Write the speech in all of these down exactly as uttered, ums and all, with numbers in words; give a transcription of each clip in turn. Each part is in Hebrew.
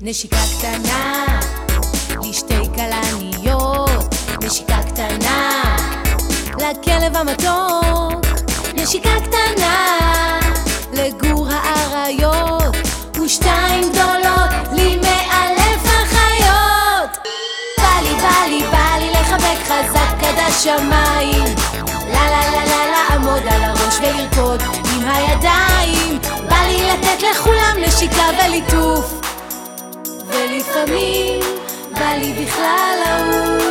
נשיקה קטנה, לשתי כלניות, נשיקה קטנה, לכלב המתוק, נשיקה קטנה, לגור האריות, ושתיים גדולות, לי מאלף החיות. בא לי, בא לי, בא לי לחבק חזק עד השמיים, לה לה לה לה לעמוד על הראש ולרקוד עם הידיים. בא לי לתת לכולם נשיקה וליטוף, ולפעמים בא לי בכלל לעוף.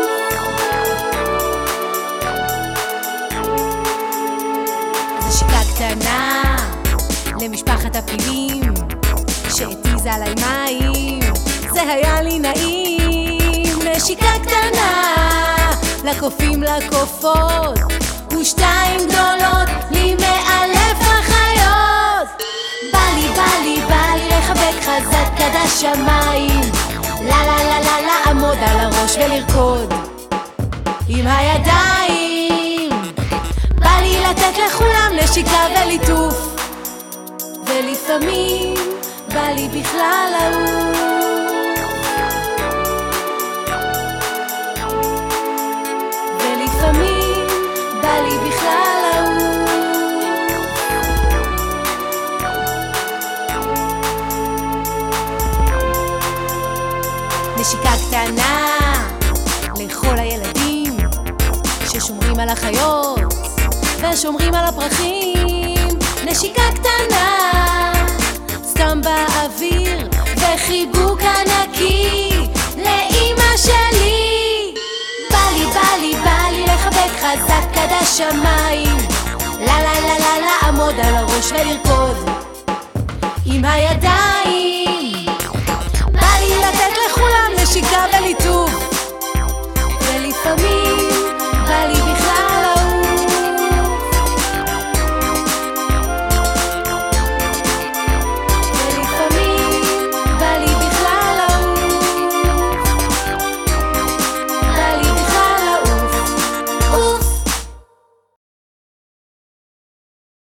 נשיקה קטנה למשפחת הפילים שהתיזה עליי מים, זה היה לי נעים. נשיקה קטנה לקופים לקופות, ושתיים גדולות, לי מאלף החיות. בא לי, בא לי, בא לי לחבק חזק עד השמיים, לה לה לה לה לעמוד על הראש ולרקוד עם הידיים. בא לי לתת לכולם נשיקה וליטוף, ולפעמים בא לי בכלל לעוף. ולפעמים בא לי בכלל לעוף. נשיקה קטנה לכל הילדים ששומרים על החיות ושומרים על הפרחים. נשיקה קטנה סתם באוויר וחיבוק ענקי לאמא שלי. בא לי, בא לי, בא לי לחבק חזק עד השמיים, לה לה לה לה לעמוד על הראש ולרקוד עם הידיים.